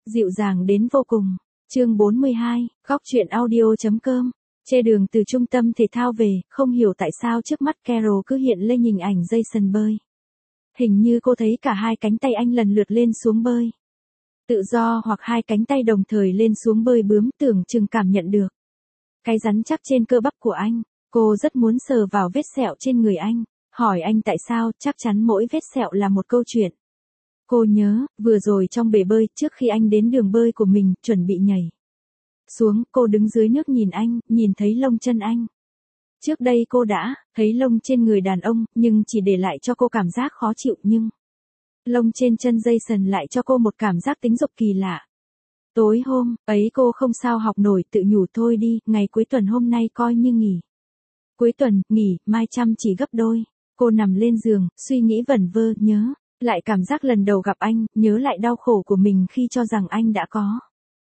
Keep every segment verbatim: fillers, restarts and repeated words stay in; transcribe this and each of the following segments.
dịu dàng đến vô cùng. Chương bốn mươi hai, góc truyện audio.com. Trên đường từ trung tâm thể thao về, không hiểu tại sao trước mắt Carol cứ hiện lên hình ảnh Jason bơi. Hình như cô thấy cả hai cánh tay anh lần lượt lên xuống bơi. Tự do hoặc hai cánh tay đồng thời lên xuống bơi bướm, tưởng chừng cảm nhận được cái rắn chắc trên cơ bắp của anh. Cô rất muốn sờ vào vết sẹo trên người anh, hỏi anh tại sao, chắc chắn mỗi vết sẹo là một câu chuyện. Cô nhớ, vừa rồi trong bể bơi, trước khi anh đến đường bơi của mình, chuẩn bị nhảy xuống, cô đứng dưới nước nhìn anh, nhìn thấy lông chân anh. Trước đây cô đã thấy lông trên người đàn ông, nhưng chỉ để lại cho cô cảm giác khó chịu, nhưng lông trên chân Jason lại cho cô một cảm giác tính dục kỳ lạ. Tối hôm ấy cô không sao học nổi, tự nhủ thôi đi, ngày cuối tuần hôm nay coi như nghỉ. Cuối tuần, nghỉ, mai chăm chỉ gấp đôi. Cô nằm lên giường, suy nghĩ vẩn vơ, nhớ lại cảm giác lần đầu gặp anh, nhớ lại đau khổ của mình khi cho rằng anh đã có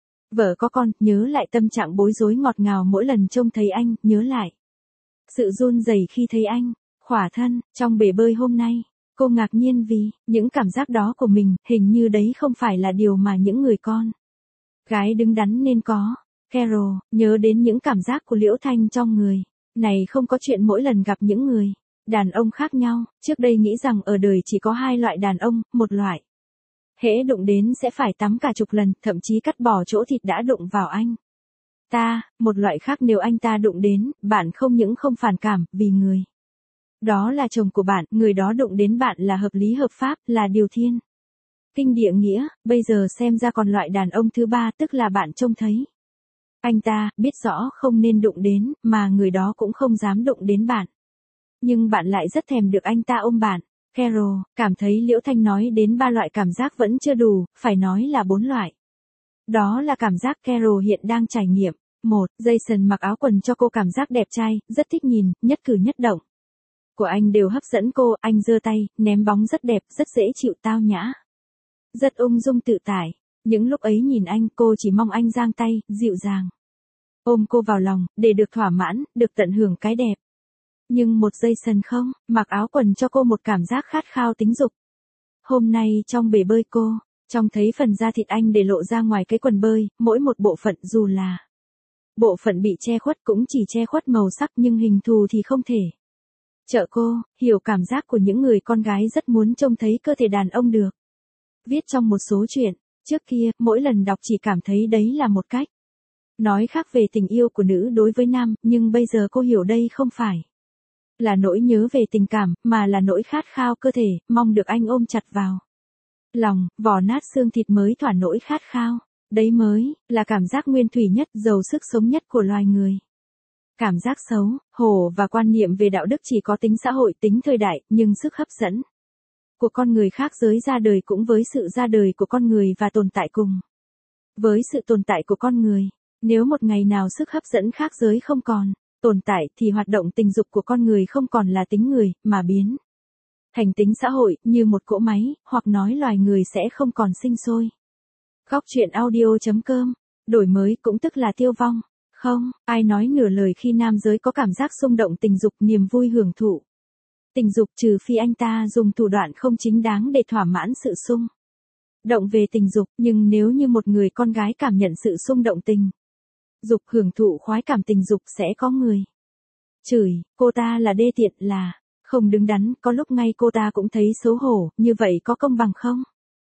vợ có con, nhớ lại tâm trạng bối rối ngọt ngào mỗi lần trông thấy anh, nhớ lại sự run rẩy khi thấy anh khỏa thân trong bể bơi hôm nay. Cô ngạc nhiên vì những cảm giác đó của mình, hình như đấy không phải là điều mà những người con gái đứng đắn nên có. Carol nhớ đến những cảm giác của Liễu Thanh trong người này, không có chuyện mỗi lần gặp những người đàn ông khác nhau. Trước đây nghĩ rằng ở đời chỉ có hai loại đàn ông, một loại hễ đụng đến sẽ phải tắm cả chục lần, thậm chí cắt bỏ chỗ thịt đã đụng vào anh ta, một loại khác nếu anh ta đụng đến, bạn không những không phản cảm, vì người đó là chồng của bạn, người đó đụng đến bạn là hợp lý hợp pháp, là điều thiên kinh địa nghĩa. Bây giờ xem ra còn loại đàn ông thứ ba, tức là bạn trông thấy anh ta, biết rõ không nên đụng đến, mà người đó cũng không dám đụng đến bạn. Nhưng bạn lại rất thèm được anh ta ôm bạn. Carol cảm thấy Liễu Thanh nói đến ba loại cảm giác vẫn chưa đủ, phải nói là bốn loại. Đó là cảm giác Carol hiện đang trải nghiệm. Một, Jason mặc áo quần cho cô cảm giác đẹp trai, rất thích nhìn, nhất cử nhất động của anh đều hấp dẫn cô, anh giơ tay, ném bóng rất đẹp, rất dễ chịu, tao nhã, rất ung dung tự tại. Những lúc ấy nhìn anh, cô chỉ mong anh giang tay, dịu dàng ôm cô vào lòng, để được thỏa mãn, được tận hưởng cái đẹp. Nhưng một Jason không, mặc áo quần cho cô một cảm giác khát khao tính dục. Hôm nay trong bể bơi cô, trông thấy phần da thịt anh để lộ ra ngoài cái quần bơi, mỗi một bộ phận dù là bộ phận bị che khuất cũng chỉ che khuất màu sắc, nhưng hình thù thì không thể trợ cô hiểu cảm giác của những người con gái rất muốn trông thấy cơ thể đàn ông được. Viết trong một số chuyện, trước kia, mỗi lần đọc chỉ cảm thấy đấy là một cách nói khác về tình yêu của nữ đối với nam, nhưng bây giờ cô hiểu đây không phải là nỗi nhớ về tình cảm, mà là nỗi khát khao cơ thể, mong được anh ôm chặt vào lòng, vò nát xương thịt mới thỏa nỗi khát khao. Đấy mới là cảm giác nguyên thủy nhất, giàu sức sống nhất của loài người. Cảm giác xấu hổ và quan niệm về đạo đức chỉ có tính xã hội, tính thời đại, nhưng sức hấp dẫn của con người khác giới ra đời cũng với sự ra đời của con người và tồn tại cùng với sự tồn tại của con người. Nếu một ngày nào sức hấp dẫn khác giới không còn tồn tại, thì hoạt động tình dục của con người không còn là tính người, mà biến thành tính xã hội, như một cỗ máy, hoặc nói loài người sẽ không còn sinh sôi. Góc truyện audio.com. Đổi mới cũng tức là tiêu vong. Không ai nói nửa lời khi nam giới có cảm giác xung động tình dục, niềm vui hưởng thụ tình dục, trừ phi anh ta dùng thủ đoạn không chính đáng để thỏa mãn sự xung động về tình dục. Nhưng nếu như một người con gái cảm nhận sự xung động tình dục, hưởng thụ khoái cảm tình dục, sẽ có người chửi cô ta là đê tiện, là không đứng đắn, có lúc ngay cô ta cũng thấy xấu hổ. Như vậy có công bằng không?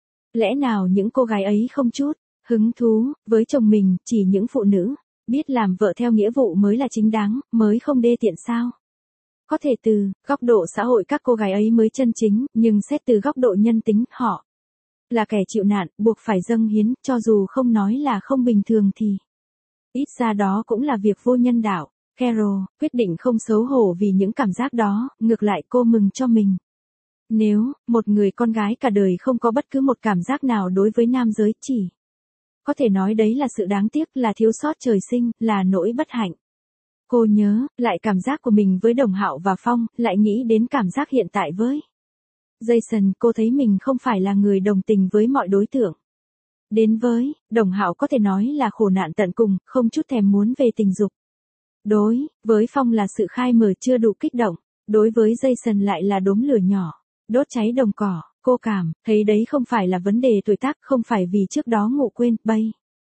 Lẽ nào những cô gái ấy không chút hứng thú với chồng mình, chỉ những phụ nữ biết làm vợ theo nghĩa vụ mới là chính đáng, mới không đê tiện sao? Có thể từ góc độ xã hội các cô gái ấy mới chân chính, nhưng xét từ góc độ nhân tính, họ là kẻ chịu nạn, buộc phải dâng hiến, cho dù không nói là không bình thường thì ít ra đó cũng là việc vô nhân đạo. Carol quyết định không xấu hổ vì những cảm giác đó, ngược lại cô mừng cho mình. Nếu một người con gái cả đời không có bất cứ một cảm giác nào đối với nam giới, chỉ có thể nói đấy là sự đáng tiếc, là thiếu sót trời sinh, là nỗi bất hạnh. Cô nhớ lại cảm giác của mình với Đồng Hạo và Phong, lại nghĩ đến cảm giác hiện tại với Jason. Cô thấy mình không phải là người đồng tình với mọi đối tượng. Đến với Đồng Hạo có thể nói là khổ nạn tận cùng, không chút thèm muốn về tình dục. Đối với Phong là sự khai mở chưa đủ kích động. Đối với Jason lại là đốm lửa nhỏ đốt cháy đồng cỏ. Cô cảm thấy đấy không phải là vấn đề tuổi tác, không phải vì trước đó ngủ quên, bây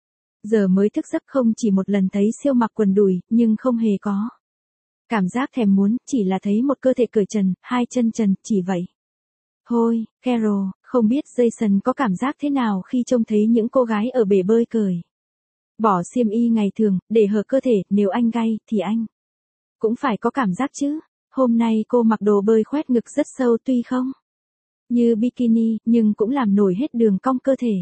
giờ mới thức giấc không chỉ một lần thấy siêu mặc quần đùi, nhưng không hề có cảm giác thèm muốn, chỉ là thấy một cơ thể cởi trần, hai chân trần, chỉ vậy. Thôi, Carol, không biết Jason có cảm giác thế nào khi trông thấy những cô gái ở bể bơi cởi bỏ xiêm y ngày thường, để hở cơ thể, nếu anh gay, thì anh cũng phải có cảm giác chứ. Hôm nay cô mặc đồ bơi khoét ngực rất sâu tuy không như bikini, nhưng cũng làm nổi hết đường cong cơ thể.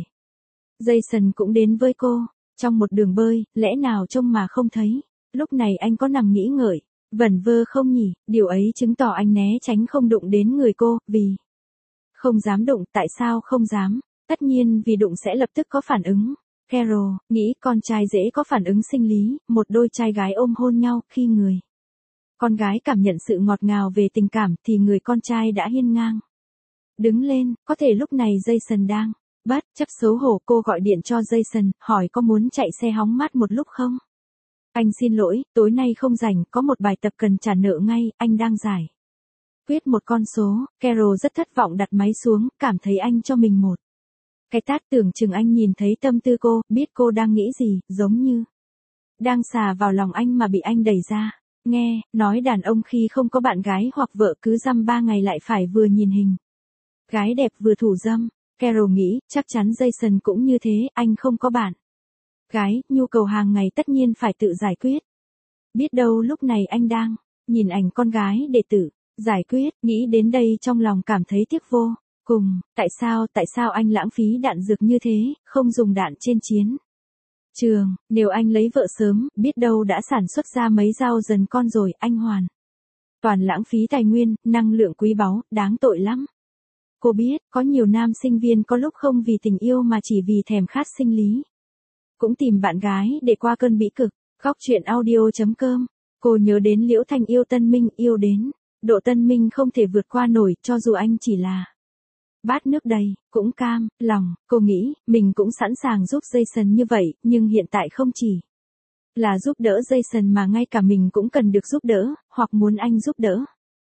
Jason cũng đến với cô, trong một đường bơi, lẽ nào trông mà không thấy. Lúc này anh có nằm nghĩ ngợi, vẩn vơ không nhỉ, điều ấy chứng tỏ anh né tránh không đụng đến người cô, vì không dám đụng, tại sao không dám? Tất nhiên vì đụng sẽ lập tức có phản ứng. Carol nghĩ con trai dễ có phản ứng sinh lý, một đôi trai gái ôm hôn nhau, khi người con gái cảm nhận sự ngọt ngào về tình cảm thì người con trai đã hiên ngang đứng lên, có thể lúc này Jason đang bất chấp xấu hổ. Cô gọi điện cho Jason, hỏi có muốn chạy xe hóng mát một lúc không? Anh xin lỗi, tối nay không rảnh, có một bài tập cần trả nợ ngay, anh đang giải quyết một con số. Carol rất thất vọng đặt máy xuống, cảm thấy anh cho mình một cái tát, tưởng chừng anh nhìn thấy tâm tư cô, biết cô đang nghĩ gì, giống như đang xà vào lòng anh mà bị anh đẩy ra. Nghe, nói đàn ông khi không có bạn gái hoặc vợ cứ dăm ba ngày lại phải vừa nhìn hình gái đẹp vừa thủ dâm. Carol nghĩ, chắc chắn Jason cũng như thế, anh không có bạn gái, nhu cầu hàng ngày tất nhiên phải tự giải quyết. Biết đâu lúc này anh đang nhìn ảnh con gái để tự giải quyết, nghĩ đến đây trong lòng cảm thấy tiếc vô cùng. Tại sao, tại sao anh lãng phí đạn dược như thế, không dùng đạn trên chiến trường, nếu anh lấy vợ sớm, biết đâu đã sản xuất ra mấy dao dần con rồi, anh hoàn toàn lãng phí tài nguyên, năng lượng quý báu, đáng tội lắm. Cô biết, có nhiều nam sinh viên có lúc không vì tình yêu mà chỉ vì thèm khát sinh lý cũng tìm bạn gái để qua cơn bĩ cực. Góc truyện audio chấm com. Cô nhớ đến Liễu Thanh yêu Tân Minh, yêu đến độ Tân Minh không thể vượt qua nổi, cho dù anh chỉ là bát nước đầy, cũng cam lòng. Cô nghĩ, mình cũng sẵn sàng giúp Jason như vậy, nhưng hiện tại không chỉ là giúp đỡ Jason mà ngay cả mình cũng cần được giúp đỡ, hoặc muốn anh giúp đỡ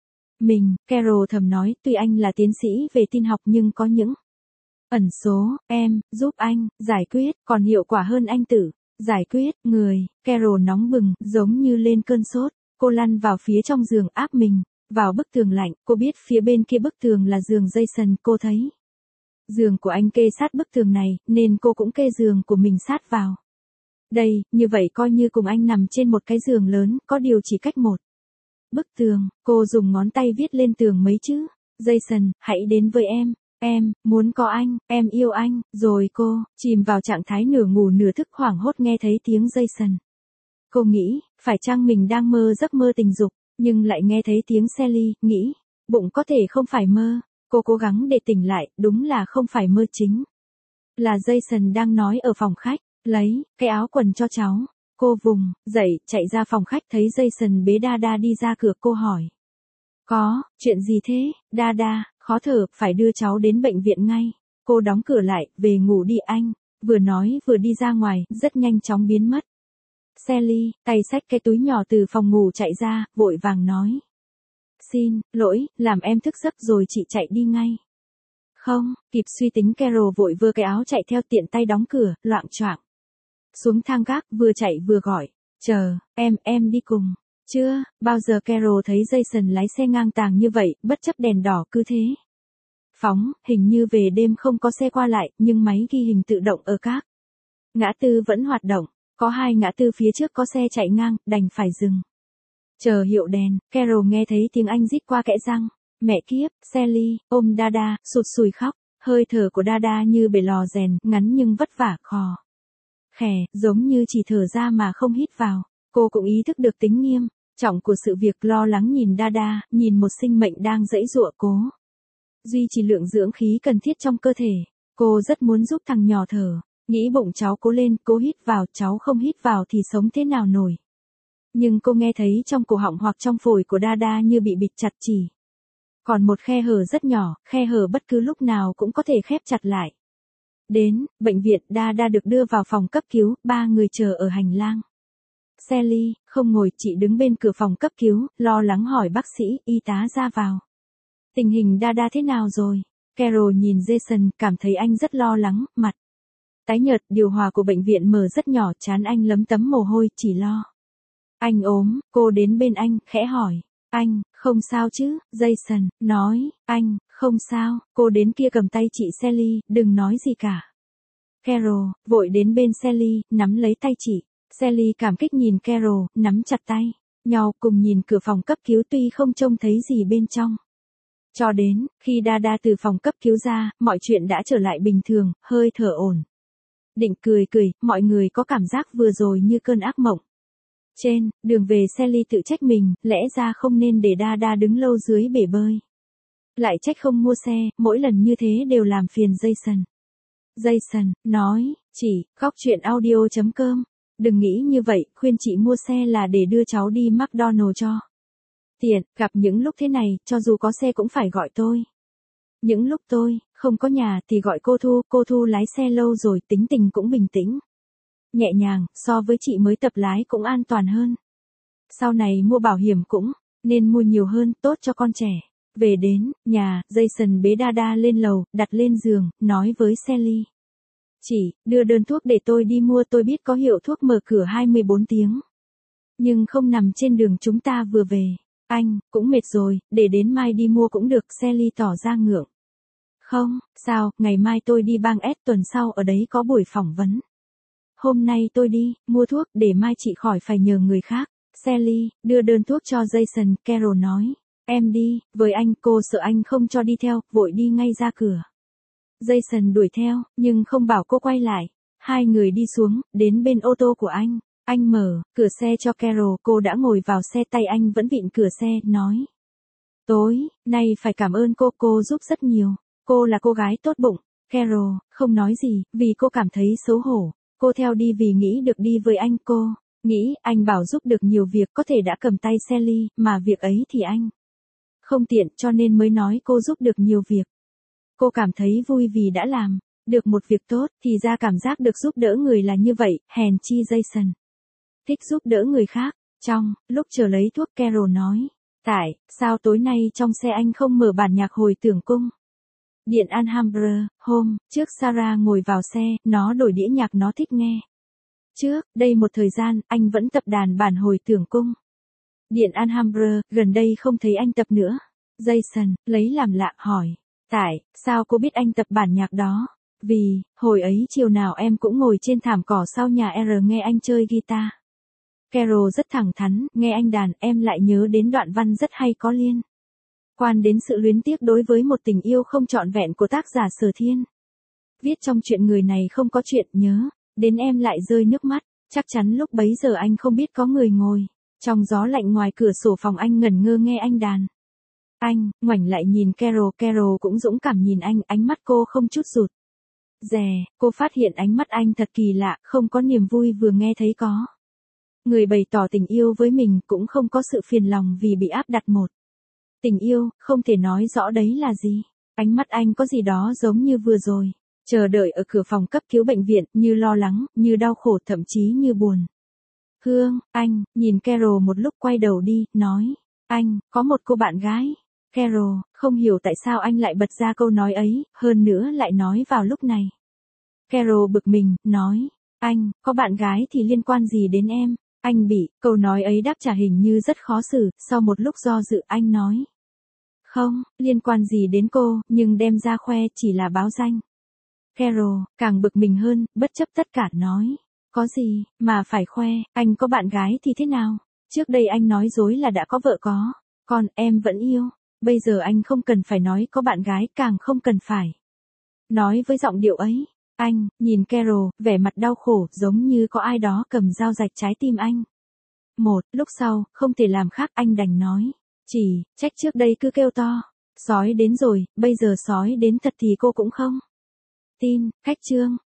mình. Carol thầm nói, tuy anh là tiến sĩ về tin học nhưng có những ẩn số, em, giúp anh, giải quyết, còn hiệu quả hơn anh tự giải quyết. Người, Carol nóng bừng, giống như lên cơn sốt. Cô lăn vào phía trong giường, áp mình vào bức tường lạnh. Cô biết phía bên kia bức tường là giường Jason. Cô thấy giường của anh kê sát bức tường này, nên cô cũng kê giường của mình sát vào đây, như vậy coi như cùng anh nằm trên một cái giường lớn, có điều chỉ cách một bức tường. Cô dùng ngón tay viết lên tường mấy chữ: Jason, hãy đến với em. Em muốn có anh, em yêu anh. Rồi cô chìm vào trạng thái nửa ngủ nửa thức, hoảng hốt nghe thấy tiếng Jason. Cô nghĩ, phải chăng mình đang mơ giấc mơ tình dục, nhưng lại nghe thấy tiếng Sally, nghĩ, bụng có thể không phải mơ. Cô cố gắng để tỉnh lại, đúng là không phải mơ, chính là Jason đang nói ở phòng khách. Lấy cái áo quần cho cháu. Cô vùng dậy, chạy ra phòng khách, thấy Jason bế Dada đi ra cửa. Cô hỏi, có chuyện gì thế? Dada khó thở, phải đưa cháu đến bệnh viện ngay. Cô đóng cửa lại, về ngủ đi anh. Vừa nói vừa đi ra ngoài, rất nhanh chóng biến mất. Sally tay xách cái túi nhỏ từ phòng ngủ chạy ra, vội vàng nói, xin lỗi, làm em thức giấc rồi, chị chạy đi ngay. Không kịp suy tính, Carol vội vơ cái áo chạy theo, tiện tay đóng cửa, loạng choạng xuống thang gác, vừa chạy vừa gọi, chờ, em, em đi cùng. Chưa bao giờ Carol thấy Jason lái xe ngang tàng như vậy, bất chấp đèn đỏ cứ thế phóng. Hình như về đêm không có xe qua lại, nhưng máy ghi hình tự động ở các ngã tư vẫn hoạt động. Có hai ngã tư phía trước có xe chạy ngang, đành phải dừng chờ hiệu đèn. Carol nghe thấy tiếng anh rít qua kẽ răng, mẹ kiếp. Sally ôm Dada, sụt sùi khóc. Hơi thở của Dada như bể lò rèn, ngắn nhưng vất vả, khò khè, giống như chỉ thở ra mà không hít vào. Cô cũng ý thức được tính nghiêm trọng của sự việc, lo lắng nhìn Dada, nhìn một sinh mệnh đang giãy giụa cố duy trì lượng dưỡng khí cần thiết trong cơ thể. Cô rất muốn giúp thằng nhỏ thở, nghĩ bụng cháu cố lên, cố hít vào, cháu không hít vào thì sống thế nào nổi. Nhưng cô nghe thấy trong cổ họng hoặc trong phổi của Dada như bị bịt chặt, chỉ còn một khe hở rất nhỏ, khe hở bất cứ lúc nào cũng có thể khép chặt lại. Đến bệnh viện, Dada được đưa vào phòng cấp cứu, ba người chờ ở hành lang. Sally không ngồi, chị đứng bên cửa phòng cấp cứu, lo lắng hỏi bác sĩ, y tá ra vào, tình hình Dada thế nào rồi? Carol nhìn Jason, cảm thấy anh rất lo lắng, mặt tái nhợt, điều hòa của bệnh viện mở rất nhỏ, trán anh lấm tấm mồ hôi, chỉ lo. Anh ốm, cô đến bên anh, khẽ hỏi. Anh, không sao chứ, Jason, nói, anh, không sao, cô đến kia cầm tay chị Sally, đừng nói gì cả. Carol, vội đến bên Sally, nắm lấy tay chị. Sally cảm kích nhìn Carol, nắm chặt tay, nhau cùng nhìn cửa phòng cấp cứu tuy không trông thấy gì bên trong. Cho đến, khi Dada từ phòng cấp cứu ra, mọi chuyện đã trở lại bình thường, hơi thở ổn. Định cười cười, mọi người có cảm giác vừa rồi như cơn ác mộng. Trên, đường về Sally tự trách mình, lẽ ra không nên để Dada đứng lâu dưới bể bơi. Lại trách không mua xe, mỗi lần như thế đều làm phiền Jason. Jason, nói, chị, góc chuyện audio chấm com. Đừng nghĩ như vậy, khuyên chị mua xe là để đưa cháu đi McDonald's cho tiện, gặp những lúc thế này, cho dù có xe cũng phải gọi tôi. Những lúc tôi không có nhà thì gọi cô Thu, cô Thu lái xe lâu rồi, tính tình cũng bình tĩnh. Nhẹ nhàng, so với chị mới tập lái cũng an toàn hơn. Sau này mua bảo hiểm cũng nên mua nhiều hơn, tốt cho con trẻ. Về đến nhà, Jason bế Dada lên lầu, đặt lên giường, nói với Sally. Chị, đưa đơn thuốc để tôi đi mua, tôi biết có hiệu thuốc mở cửa hai mươi bốn tiếng. Nhưng không nằm trên đường chúng ta vừa về. Anh, cũng mệt rồi, để đến mai đi mua cũng được, Sally tỏ ra ngượng. Không, sao, ngày mai tôi đi bang S, tuần sau ở đấy có buổi phỏng vấn. Hôm nay tôi đi, mua thuốc, để mai chị khỏi phải nhờ người khác. Sally, đưa đơn thuốc cho Jason, Carol nói. Em đi, với anh, cô sợ anh không cho đi theo, vội đi ngay ra cửa. Jason đuổi theo, nhưng không bảo cô quay lại. Hai người đi xuống, đến bên ô tô của anh. Anh mở cửa xe cho Carol, cô đã ngồi vào xe, tay anh vẫn vịn cửa xe, nói. Tối nay phải cảm ơn cô, cô giúp rất nhiều. Cô là cô gái tốt bụng. Carol không nói gì, vì cô cảm thấy xấu hổ. Cô theo đi vì nghĩ được đi với anh, cô nghĩ anh bảo giúp được nhiều việc, có thể đã cầm tay Sally, mà việc ấy thì anh không tiện, cho nên mới nói cô giúp được nhiều việc. Cô cảm thấy vui vì đã làm được một việc tốt, thì ra cảm giác được giúp đỡ người là như vậy, hèn chi Jason thích giúp đỡ người khác. Trong lúc chờ lấy thuốc, Carol nói. Tại sao tối nay trong xe anh không mở bản nhạc hồi tưởng cung? Điện Alhambra, hôm trước Sarah ngồi vào xe, nó đổi đĩa nhạc nó thích nghe. Trước đây một thời gian, anh vẫn tập đàn bản hồi tưởng cung. Điện Alhambra, gần đây không thấy anh tập nữa. Jason lấy làm lạ hỏi. Tại sao cô biết anh tập bản nhạc đó? Vì, hồi ấy chiều nào em cũng ngồi trên thảm cỏ sau nhà R nghe anh chơi guitar. Carol rất thẳng thắn, nghe anh đàn, em lại nhớ đến đoạn văn rất hay có liên quan đến sự luyến tiếc đối với một tình yêu không trọn vẹn của tác giả Sở Thiên. Viết trong chuyện người này không có chuyện, nhớ đến em lại rơi nước mắt. Chắc chắn lúc bấy giờ anh không biết có người ngồi trong gió lạnh ngoài cửa sổ phòng anh, ngẩn ngơ nghe anh đàn. Anh ngoảnh lại nhìn Carol, Carol cũng dũng cảm nhìn anh, ánh mắt cô không chút rụt rè. Cô phát hiện ánh mắt anh thật kỳ lạ, không có niềm vui vừa nghe thấy có người bày tỏ tình yêu với mình, cũng không có sự phiền lòng vì bị áp đặt một tình yêu, không thể nói rõ đấy là gì. Ánh mắt anh có gì đó giống như vừa rồi chờ đợi ở cửa phòng cấp cứu bệnh viện, như lo lắng, như đau khổ, thậm chí như buồn. Hương, anh nhìn Carol một lúc, quay đầu đi, nói. Anh có một cô bạn gái. Carol không hiểu tại sao anh lại bật ra câu nói ấy, hơn nữa lại nói vào lúc này. Carol bực mình, nói. Anh có bạn gái thì liên quan gì đến em? Anh bị câu nói ấy đáp trả hình như rất khó xử. Sau một lúc do dự, anh nói. Không liên quan gì đến cô, nhưng đem ra khoe chỉ là báo danh. Carol càng bực mình hơn, bất chấp tất cả nói. Có gì mà phải khoe, anh có bạn gái thì thế nào? Trước đây anh nói dối là đã có vợ có con, em vẫn yêu. Bây giờ anh không cần phải nói có bạn gái, càng không cần phải nói với giọng điệu ấy. Anh nhìn Carol, vẻ mặt đau khổ, giống như có ai đó cầm dao rạch trái tim anh. Một lúc sau, không thể làm khác, anh đành nói. Chỉ trách trước đây cứ kêu to. Sói đến rồi, bây giờ sói đến thật thì cô cũng không tin. Cách chương